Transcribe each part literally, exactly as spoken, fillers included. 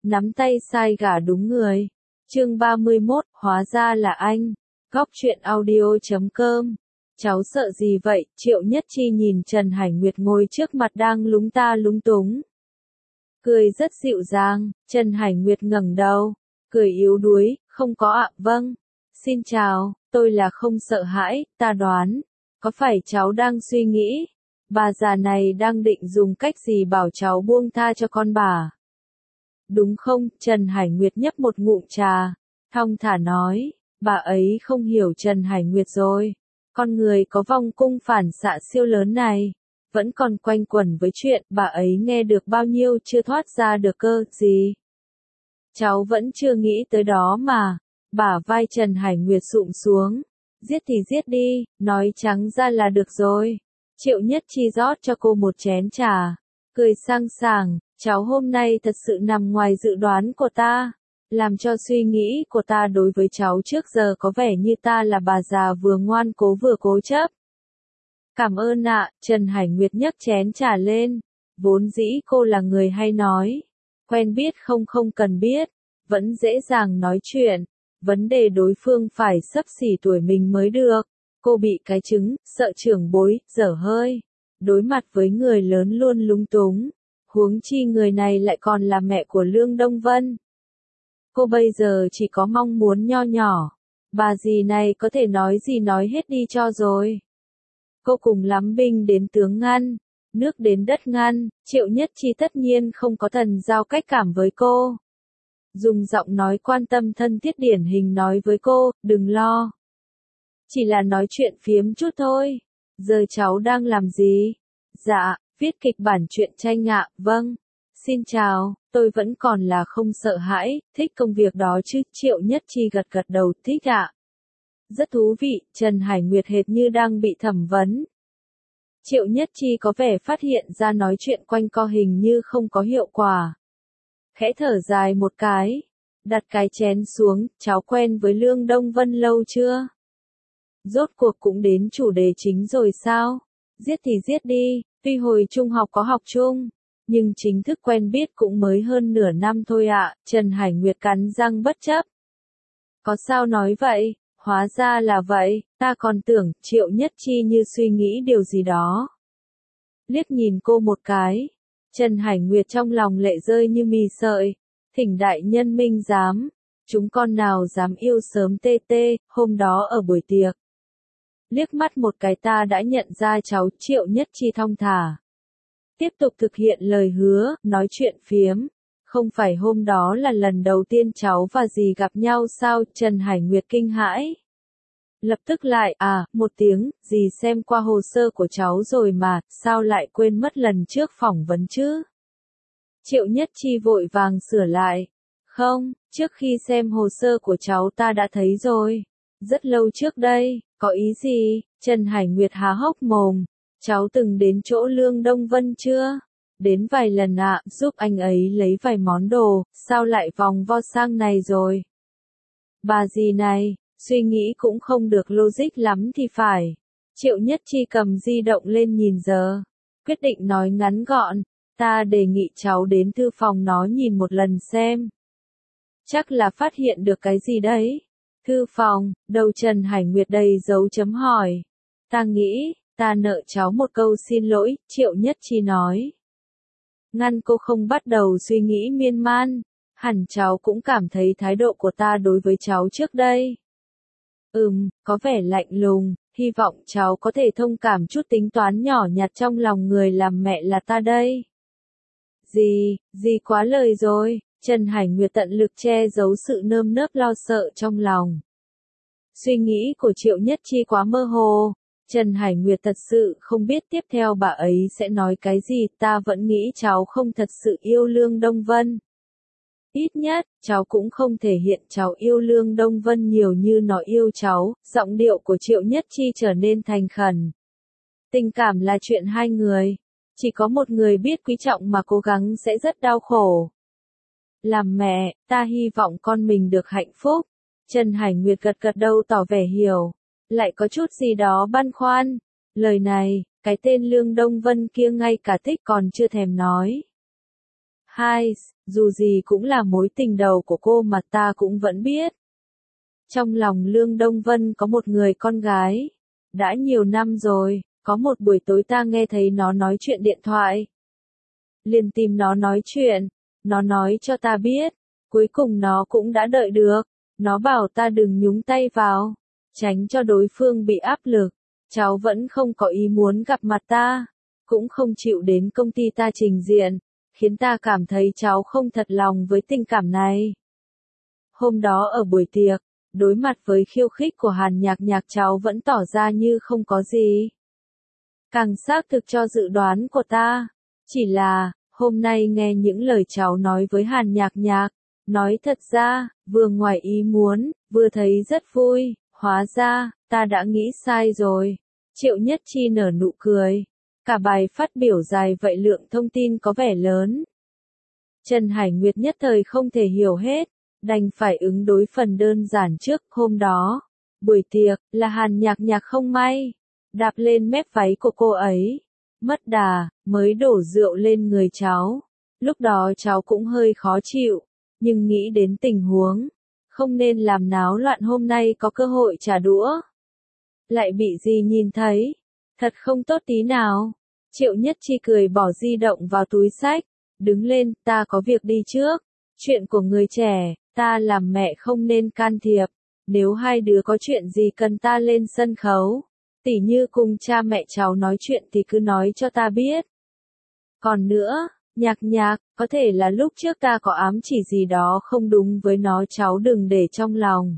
nắm tay sai gả đúng người. Chương ba mươi mốt, hóa ra là anh. Góc truyện audio chấm com. Cháu sợ gì vậy? Triệu Nhất Chi nhìn Trần Hải Nguyệt ngồi trước mặt đang lúng ta lúng túng. Cười rất dịu dàng, Trần Hải Nguyệt ngẩng đầu, cười yếu đuối, không có ạ, vâng. Xin chào, tôi là không sợ hãi, ta đoán. Có phải cháu đang suy nghĩ, bà già này đang định dùng cách gì bảo cháu buông tha cho con bà? Đúng không? Trần Hải Nguyệt nhấp một ngụm trà, thong thả nói, bà ấy không hiểu Trần Hải Nguyệt rồi. Con người có vong cung phản xạ siêu lớn này, vẫn còn quanh quẩn với chuyện bà ấy nghe được bao nhiêu chưa thoát ra được cơ gì. Cháu vẫn chưa nghĩ tới đó mà. Bả vai Trần Hải Nguyệt sụm xuống. Giết thì giết đi, nói trắng ra là được rồi. Triệu Nhất Chi rót cho cô một chén trà, cười sang sảng, cháu hôm nay thật sự nằm ngoài dự đoán của ta, làm cho suy nghĩ của ta đối với cháu trước giờ có vẻ như ta là bà già vừa ngoan cố vừa cố chấp. Cảm ơn ạ, Trần Hải Nguyệt nhấc chén trà lên, vốn dĩ cô là người hay nói, quen biết không không cần biết, vẫn dễ dàng nói chuyện, vấn đề đối phương phải xấp xỉ tuổi mình mới được. Cô bị cái chứng, sợ trưởng bối, dở hơi. Đối mặt với người lớn luôn lúng túng. Huống chi người này lại còn là mẹ của Lương Đông Vân. Cô bây giờ chỉ có mong muốn nho nhỏ. Bà dì này có thể nói gì nói hết đi cho rồi. Cô cùng lắm binh đến tướng ngăn, nước đến đất ngăn, Triệu Nhất Chi tất nhiên không có thần giao cách cảm với cô. Dùng giọng nói quan tâm thân thiết điển hình nói với cô, đừng lo. Chỉ là nói chuyện phiếm chút thôi. Giờ cháu đang làm gì? Dạ, viết kịch bản truyện tranh ạ, vâng. Xin chào, tôi vẫn còn là không sợ hãi, thích công việc đó chứ, Triệu Nhất Chi gật gật đầu, thích ạ. Rất thú vị, Trần Hải Nguyệt hệt như đang bị thẩm vấn. Triệu Nhất Chi có vẻ phát hiện ra nói chuyện quanh co hình như không có hiệu quả. Khẽ thở dài một cái, đặt cái chén xuống, cháu quen với Lương Đông Vân lâu chưa? Rốt cuộc cũng đến chủ đề chính rồi sao? Giết thì giết đi, tuy hồi trung học có học chung, nhưng chính thức quen biết cũng mới hơn nửa năm thôi ạ, Trần Hải Nguyệt cắn răng bất chấp. Có sao nói vậy, hóa ra là vậy, ta còn tưởng Triệu Nhất Chi như suy nghĩ điều gì đó. Liếc nhìn cô một cái, Trần Hải Nguyệt trong lòng lệ rơi như mì sợi, thỉnh đại nhân minh giám, chúng con nào dám yêu sớm tê tê, hôm đó ở buổi tiệc. Liếc mắt một cái ta đã nhận ra cháu, Triệu Nhất Chi thong thả. Tiếp tục thực hiện lời hứa, nói chuyện phiếm. Không phải hôm đó là lần đầu tiên cháu và dì gặp nhau sao? Trần Hải Nguyệt kinh hãi. Lập tức lại, à, một tiếng, dì xem qua hồ sơ của cháu rồi mà, sao lại quên mất lần trước phỏng vấn chứ? Triệu Nhất Chi vội vàng sửa lại. Không, trước khi xem hồ sơ của cháu ta đã thấy rồi. Rất lâu trước đây, có ý gì? Trần Hải Nguyệt há hốc mồm. Cháu từng đến chỗ Lương Đông Vân chưa? Đến vài lần ạ, giúp anh ấy lấy vài món đồ, sao lại vòng vo sang này rồi? Bà dì này, suy nghĩ cũng không được logic lắm thì phải. Triệu Nhất Chi cầm di động lên nhìn giờ. Quyết định nói ngắn gọn, ta đề nghị cháu đến thư phòng nó nhìn một lần xem. Chắc là phát hiện được cái gì đấy. Thư phòng, đầu Trần Hải Nguyệt đầy dấu chấm hỏi. Ta nghĩ, ta nợ cháu một câu xin lỗi, Triệu Nhất Chi nói. Ngăn cô không bắt đầu suy nghĩ miên man, hẳn cháu cũng cảm thấy thái độ của ta đối với cháu trước đây. Ừm, có vẻ lạnh lùng, hy vọng cháu có thể thông cảm chút tính toán nhỏ nhặt trong lòng người làm mẹ là ta đây. Gì, gì quá lời rồi, Trần Hải Nguyệt tận lực che giấu sự nơm nớp lo sợ trong lòng. Suy nghĩ của Triệu Nhất Chi quá mơ hồ. Trần Hải Nguyệt thật sự không biết tiếp theo bà ấy sẽ nói cái gì, ta vẫn nghĩ cháu không thật sự yêu Lương Đông Vân. Ít nhất, cháu cũng không thể hiện cháu yêu Lương Đông Vân nhiều như nó yêu cháu, giọng điệu của Triệu Nhất Chi trở nên thành khẩn. Tình cảm là chuyện hai người, chỉ có một người biết quý trọng mà cố gắng sẽ rất đau khổ. Làm mẹ, ta hy vọng con mình được hạnh phúc. Trần Hải Nguyệt gật gật đầu tỏ vẻ hiểu. Lại có chút gì đó băn khoăn. Lời này, cái tên Lương Đông Vân kia ngay cả thích còn chưa thèm nói. Hai, dù gì cũng là mối tình đầu của cô mà ta cũng vẫn biết. Trong lòng Lương Đông Vân có một người con gái. Đã nhiều năm rồi, có một buổi tối ta nghe thấy nó nói chuyện điện thoại. Liền tìm nó nói chuyện, nó nói cho ta biết, cuối cùng nó cũng đã đợi được. Nó bảo ta đừng nhúng tay vào, tránh cho đối phương bị áp lực. Cháu vẫn không có ý muốn gặp mặt ta, cũng không chịu đến công ty ta trình diện, khiến ta cảm thấy cháu không thật lòng với tình cảm này. Hôm đó ở buổi tiệc, đối mặt với khiêu khích của Hàn Nhạc Nhạc cháu vẫn tỏ ra như không có gì. Càng xác thực cho dự đoán của ta, chỉ là, hôm nay nghe những lời cháu nói với Hàn Nhạc Nhạc, nói thật ra, vừa ngoài ý muốn, vừa thấy rất vui, hóa ra, ta đã nghĩ sai rồi. Triệu Nhất Chi nở nụ cười. Cả bài phát biểu dài vậy lượng thông tin có vẻ lớn. Trần Hải Nguyệt nhất thời không thể hiểu hết, đành phải ứng đối phần đơn giản trước. Hôm đó, buổi tiệc, là Hàn Nhạc Nhạc không may, đạp lên mép váy của cô ấy, mất đà, mới đổ rượu lên người cháu. Lúc đó cháu cũng hơi khó chịu, nhưng nghĩ đến tình huống, không nên làm náo loạn, hôm nay có cơ hội trả đũa. Lại bị gì nhìn thấy, thật không tốt tí nào. Triệu Nhất Chi cười bỏ di động vào túi xách, đứng lên, ta có việc đi trước. Chuyện của người trẻ, ta làm mẹ không nên can thiệp. Nếu hai đứa có chuyện gì cần ta lên sân khấu, tỉ như cùng cha mẹ cháu nói chuyện thì cứ nói cho ta biết. Còn nữa, Nhạc Nhạc, có thể là lúc trước ta có ám chỉ gì đó không đúng với nó, cháu đừng để trong lòng.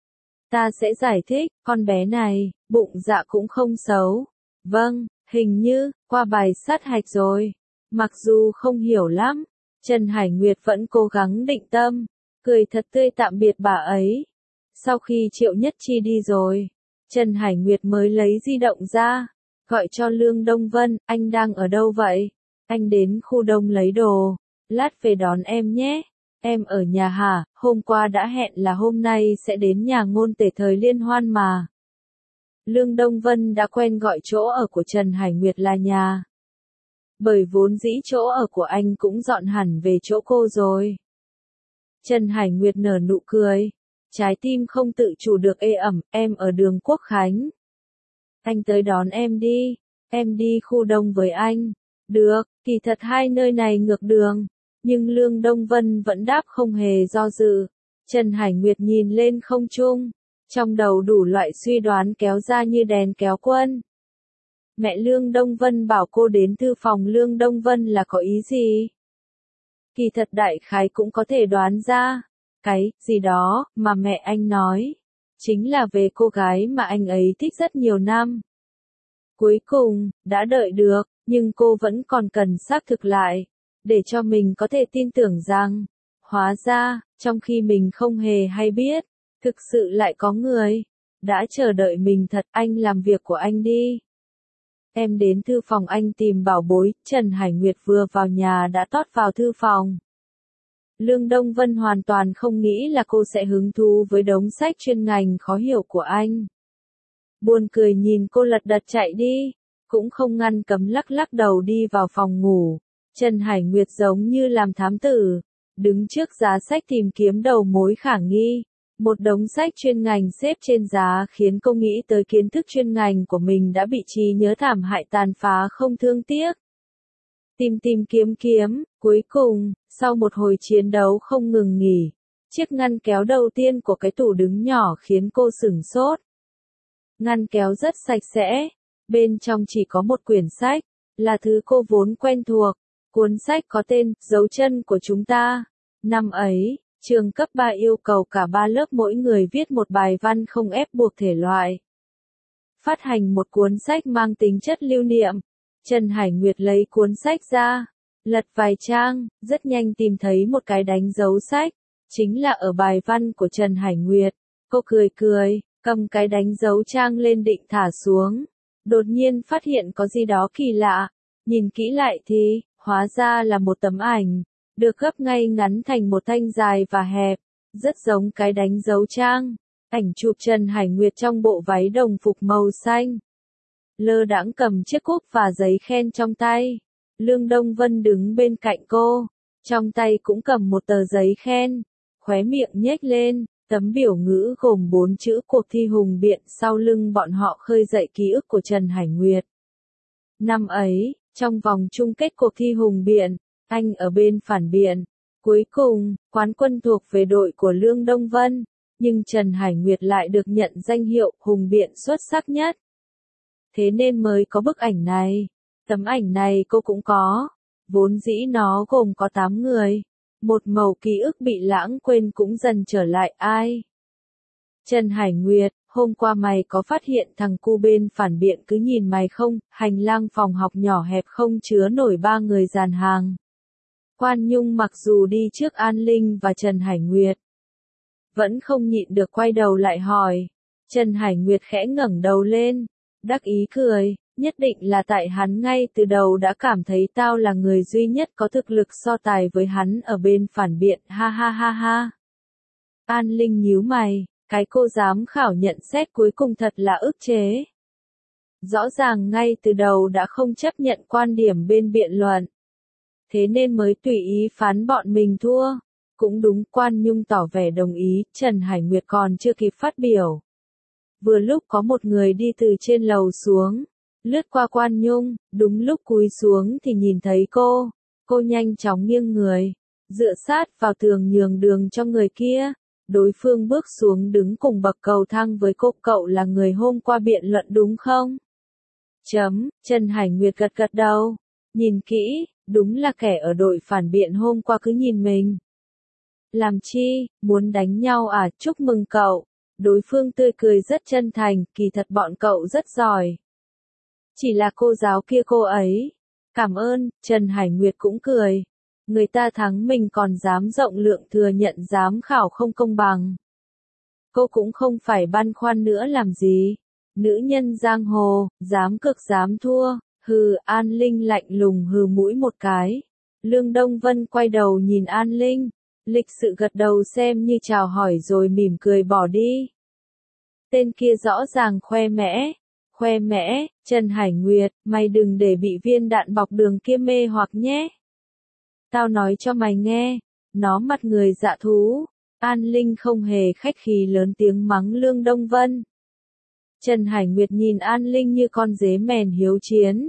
Ta sẽ giải thích, con bé này, bụng dạ cũng không xấu. Vâng, hình như, qua bài sát hạch rồi. Mặc dù không hiểu lắm, Trần Hải Nguyệt vẫn cố gắng định tâm, cười thật tươi tạm biệt bà ấy. Sau khi Triệu Nhất Chi đi rồi, Trần Hải Nguyệt mới lấy di động ra, gọi cho Lương Đông Vân, anh đang ở đâu vậy? Anh đến khu đông lấy đồ, lát về đón em nhé. Em ở nhà hả? Hôm qua đã hẹn là hôm nay sẽ đến nhà ngôn tể thời liên hoan mà. Lương Đông Vân đã quen gọi chỗ ở của Trần Hải Nguyệt là nhà. Bởi vốn dĩ chỗ ở của anh cũng dọn hẳn về chỗ cô rồi. Trần Hải Nguyệt nở nụ cười, trái tim không tự chủ được ê ẩm, em ở đường Quốc Khánh. Anh tới đón em đi, em đi khu đông với anh. Được, kỳ thật hai nơi này ngược đường. Nhưng Lương Đông Vân vẫn đáp không hề do dự. Trần Hải Nguyệt nhìn lên không trung, trong đầu đủ loại suy đoán kéo ra như đèn kéo quân. Mẹ Lương Đông Vân bảo cô đến thư phòng Lương Đông Vân là có ý gì? Kỳ thật đại khái cũng có thể đoán ra. Cái, gì đó, mà mẹ anh nói, chính là về cô gái mà anh ấy thích rất nhiều năm. Cuối cùng, đã đợi được, nhưng cô vẫn còn cần xác thực lại, để cho mình có thể tin tưởng rằng, hóa ra, trong khi mình không hề hay biết, thực sự lại có người đã chờ đợi mình thật. Anh làm việc của anh đi. Em đến thư phòng anh tìm bảo bối. Trần Hải Nguyệt vừa vào nhà đã tót vào thư phòng. Lương Đông Vân hoàn toàn không nghĩ là cô sẽ hứng thú với đống sách chuyên ngành khó hiểu của anh. Buồn cười nhìn cô lật đật chạy đi, cũng không ngăn cấm lắc lắc đầu đi vào phòng ngủ. Trần Hải Nguyệt giống như làm thám tử, đứng trước giá sách tìm kiếm đầu mối khả nghi. Một đống sách chuyên ngành xếp trên giá khiến cô nghĩ tới kiến thức chuyên ngành của mình đã bị trí nhớ thảm hại tàn phá không thương tiếc. Tìm tìm kiếm kiếm, cuối cùng, sau một hồi chiến đấu không ngừng nghỉ, chiếc ngăn kéo đầu tiên của cái tủ đứng nhỏ khiến cô sửng sốt. Ngăn kéo rất sạch sẽ, bên trong chỉ có một quyển sách, là thứ cô vốn quen thuộc. Cuốn sách có tên, Dấu chân của chúng ta. Năm ấy, trường cấp ba yêu cầu cả ba lớp mỗi người viết một bài văn không ép buộc thể loại. Phát hành một cuốn sách mang tính chất lưu niệm. Trần Hải Nguyệt lấy cuốn sách ra, lật vài trang, rất nhanh tìm thấy một cái đánh dấu sách, chính là ở bài văn của Trần Hải Nguyệt. Cô cười cười, cầm cái đánh dấu trang lên định thả xuống. Đột nhiên phát hiện có gì đó kỳ lạ, nhìn kỹ lại thì, hóa ra là một tấm ảnh, được gấp ngay ngắn thành một thanh dài và hẹp, rất giống cái đánh dấu trang. Ảnh chụp Trần Hải Nguyệt trong bộ váy đồng phục màu xanh. Lơ đãng cầm chiếc cúp và giấy khen trong tay. Lương Đông Vân đứng bên cạnh cô, trong tay cũng cầm một tờ giấy khen, khóe miệng nhếch lên, tấm biểu ngữ gồm bốn chữ cuộc thi hùng biện sau lưng bọn họ khơi dậy ký ức của Trần Hải Nguyệt. Năm ấy, trong vòng chung kết cuộc thi hùng biện, anh ở bên phản biện. Cuối cùng, quán quân thuộc về đội của Lương Đông Vân, nhưng Trần Hải Nguyệt lại được nhận danh hiệu hùng biện xuất sắc nhất. Thế nên mới có bức ảnh này. Tấm ảnh này cô cũng có. Vốn dĩ nó gồm có tám người. Một mẩu ký ức bị lãng quên cũng dần trở lại ai. Trần Hải Nguyệt, hôm qua mày có phát hiện thằng cu bên phản biện cứ nhìn mày không? Hành lang phòng học nhỏ hẹp không chứa nổi ba người dàn hàng. Quan Nhung mặc dù đi trước An Linh và Trần Hải Nguyệt, vẫn không nhịn được quay đầu lại hỏi. Trần Hải Nguyệt khẽ ngẩng đầu lên, đắc ý cười, nhất định là tại hắn ngay từ đầu đã cảm thấy tao là người duy nhất có thực lực so tài với hắn ở bên phản biện, ha ha ha ha. An Linh nhíu mày, cái cô giám khảo nhận xét cuối cùng thật là ức chế. Rõ ràng ngay từ đầu đã không chấp nhận quan điểm bên biện luận. Thế nên mới tùy ý phán bọn mình thua. Cũng đúng, Quan Nhung tỏ vẻ đồng ý, Trần Hải Nguyệt còn chưa kịp phát biểu. Vừa lúc có một người đi từ trên lầu xuống, lướt qua Quan Nhung, đúng lúc cúi xuống thì nhìn thấy cô. Cô nhanh chóng nghiêng người, dựa sát vào tường nhường đường cho người kia. Đối phương bước xuống đứng cùng bậc cầu thang với cô. Cậu là người hôm qua biện luận đúng không? Chấm, Trần Hải Nguyệt gật gật đầu. Nhìn kỹ, đúng là kẻ ở đội phản biện hôm qua cứ nhìn mình. Làm chi, muốn đánh nhau à, chúc mừng cậu. Đối phương tươi cười rất chân thành, kỳ thật bọn cậu rất giỏi. Chỉ là cô giáo kia cô ấy. Cảm ơn, Trần Hải Nguyệt cũng cười. Người ta thắng mình còn dám rộng lượng thừa nhận giám khảo không công bằng. Cô cũng không phải băn khoăn nữa làm gì. Nữ nhân giang hồ, dám cực dám thua. Hừ, An Linh lạnh lùng hừ mũi một cái. Lương Đông Vân quay đầu nhìn An Linh. Lịch sự gật đầu xem như chào hỏi rồi mỉm cười bỏ đi. Tên kia rõ ràng khoe mẽ. Khoe mẽ, Trần Hải Nguyệt, mày đừng để bị viên đạn bọc đường kia mê hoặc nhé. Tao nói cho mày nghe, nó mặt người dạ thú. An Linh không hề khách khí lớn tiếng mắng Lương Đông Vân. Trần Hải Nguyệt nhìn An Linh như con dế mèn hiếu chiến.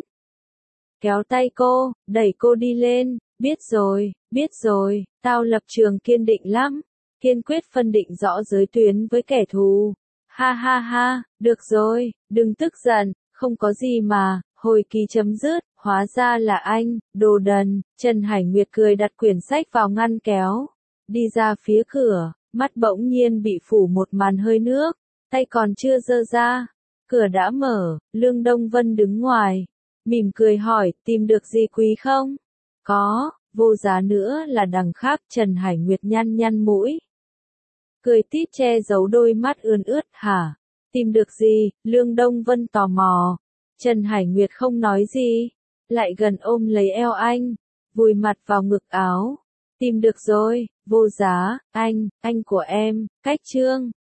Kéo tay cô, đẩy cô đi lên, biết rồi, biết rồi, tao lập trường kiên định lắm, kiên quyết phân định rõ giới tuyến với kẻ thù. Ha ha ha, được rồi, đừng tức giận, không có gì mà, hồi kỳ chấm dứt, hóa ra là anh, đồ đần. Trần Hải Nguyệt cười đặt quyển sách vào ngăn kéo, đi ra phía cửa, mắt bỗng nhiên bị phủ một màn hơi nước, tay còn chưa giơ ra, cửa đã mở, Lương Đông Vân đứng ngoài, mỉm cười hỏi, tìm được gì quý không? Có, vô giá nữa là đằng khác. Trần Hải Nguyệt nhăn nhăn mũi, cười tít che giấu đôi mắt ươn ướt, hả? Tìm được gì? Lương Đông Vân tò mò. Trần Hải Nguyệt không nói gì, lại gần ôm lấy eo anh, vùi mặt vào ngực áo. Tìm được rồi, vô giá, anh, anh của em, cách chương.